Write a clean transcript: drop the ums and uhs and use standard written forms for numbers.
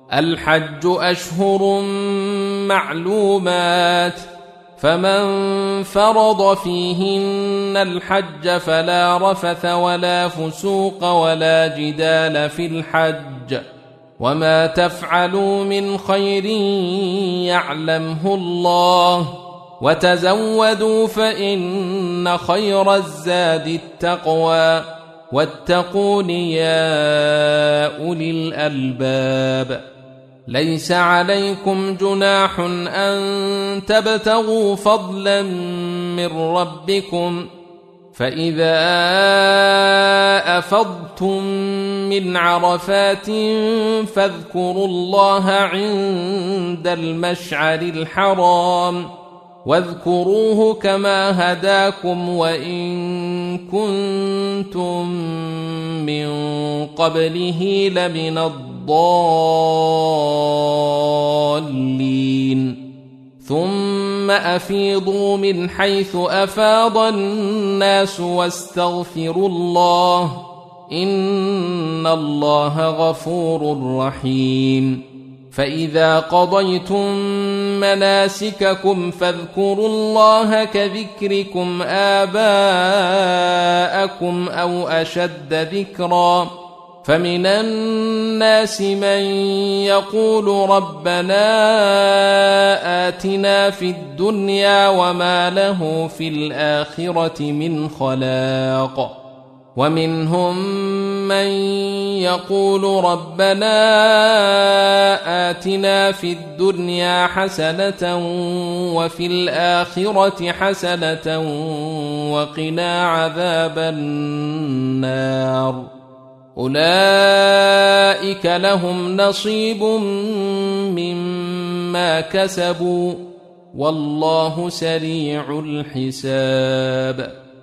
الحج أشهر معلومات، فمن فرض فيهن الحج فلا رفث ولا فسوق ولا جدال في الحج، وما تفعلوا من خير يعلمه الله، وتزودوا فإن خير الزاد التقوى، واتقون يا أولي الألباب. ليس عليكم جناح أن تبتغوا فضلا من ربكم، فإذا أفضتم من عرفات فاذكروا الله عند المشعر الحرام، واذكروه كما هداكم وإن كنتم من قبله لمن الضالين. ثم أفيضوا من حيث أفاض الناس واستغفروا الله، إن الله غفور رحيم. فإذا قضيتم مناسككم فاذكروا الله كذكركم آباءكم أو أشد ذكرا، فمن الناس من يقول ربنا آتنا في الدنيا وما له في الآخرة من خلاق، ومنهم من يقول ربنا آتنا في الدنيا حسنة وفي الآخرة حسنة وقنا عذاب النار. أولئك لهم نصيب مما كسبوا، والله سريع الحساب.